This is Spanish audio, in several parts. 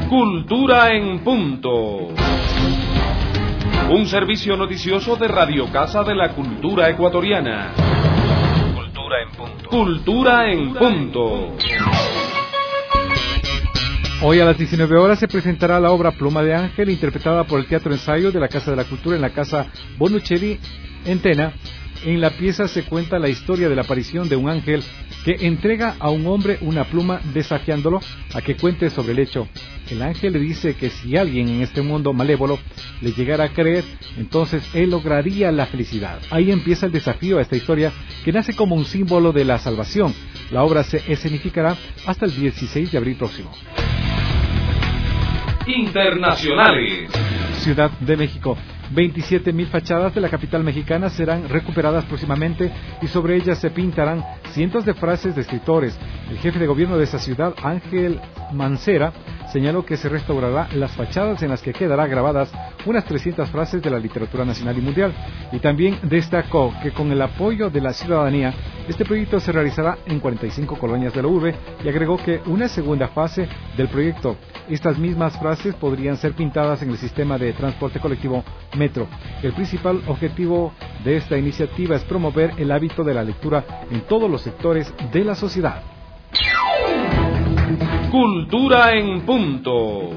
Cultura en Punto. Un servicio noticioso de Radio Casa de la Cultura Ecuatoriana. Cultura en Punto. Cultura en Punto. Hoy a las 19 horas se presentará la obra Pluma de Ángel, interpretada por el Teatro Ensayo de la Casa de la Cultura en la Casa Bonuccelli en Tena. En la pieza se cuenta la historia de la aparición de un ángel que entrega a un hombre una pluma desafiándolo a que cuente sobre el hecho. El ángel le dice que si alguien en este mundo malévolo le llegara a creer, entonces él lograría la felicidad. Ahí empieza el desafío a esta historia, que nace como un símbolo de la salvación. La obra se escenificará hasta el 16 de abril próximo. Internacionales. Ciudad de México. 27.000 fachadas de la capital mexicana serán recuperadas próximamente y sobre ellas se pintarán cientos de frases de escritores. El jefe de gobierno de esa ciudad, Ángel Mancera, señaló que se restaurará las fachadas en las que quedará grabadas unas 300 frases de la literatura nacional y mundial. Y también destacó que con el apoyo de la ciudadanía, este proyecto se realizará en 45 colonias de la urbe y agregó que una segunda fase del proyecto, estas mismas frases podrían ser pintadas en el sistema de transporte colectivo Metro. El principal objetivo de esta iniciativa es promover el hábito de la lectura en todos los sectores de la sociedad. Cultura en Punto.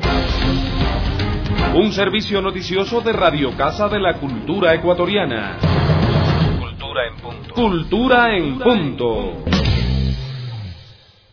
Un servicio noticioso de Radio Casa de la Cultura Ecuatoriana. Cultura en Punto. Cultura en Punto.